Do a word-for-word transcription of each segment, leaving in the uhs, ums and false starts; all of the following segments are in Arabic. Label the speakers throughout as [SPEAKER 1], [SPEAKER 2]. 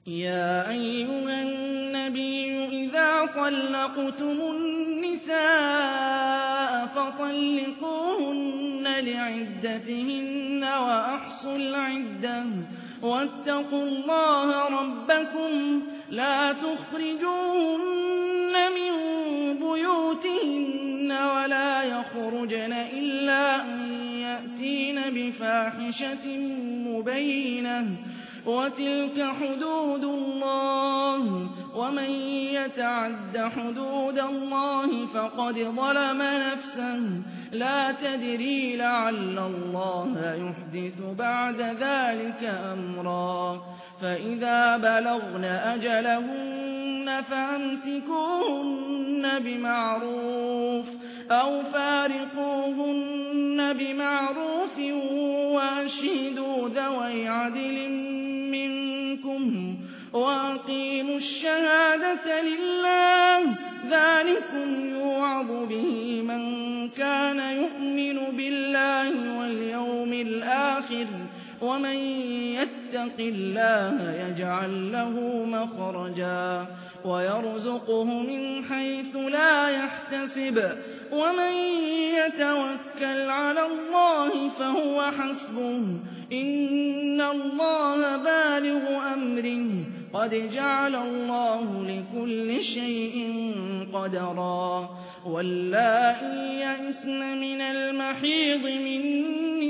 [SPEAKER 1] يا أيها النبي إذا طلقتم النساء فطلقوهن لعدتهن وأحصوا العدة واتقوا الله ربكم لا تخرجوهن من بيوتهن ولا يخرجن إلا أن يأتين بفاحشة مبينة وتلك حدود الله ومن يتعد حدود الله فقد ظلم نفسه لا تدري لعل الله يحدث بعد ذلك أمرا فإذا بلغن أجلهن فأمسكوهن بمعروف أو فارقوهن بمعروف وأشهدوا ذوي عدل منكم وأقيموا الشهادة لله ذلكم يوعظ به من كان يؤمن بالله واليوم الآخر ومن يتق الله يجعل له مخرجا ويرزقه من حيث لا يحتسب ومن يتوكل على الله فهو حسبه إن الله بالغ أمره قد جعل الله لكل شيء قدرا واللائي يئسن من المحيض من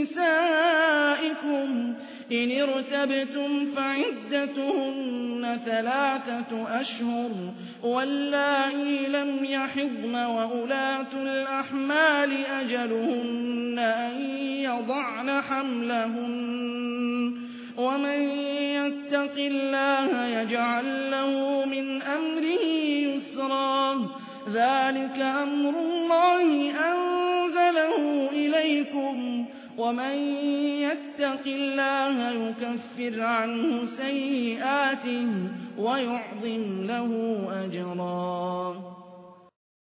[SPEAKER 1] نسائكم إن ارتبتم فعدتهن ثلاثة أشهر واللائي لم يحضن وأولاة الأحمال أجلهن أن يضعن حملهن ومن يتق الله يجعل له من أمره يسرا ذلك أمر الله أنزله إليكم ومن يتق الله يكفر عنه سيئاته ويعظم له أجرا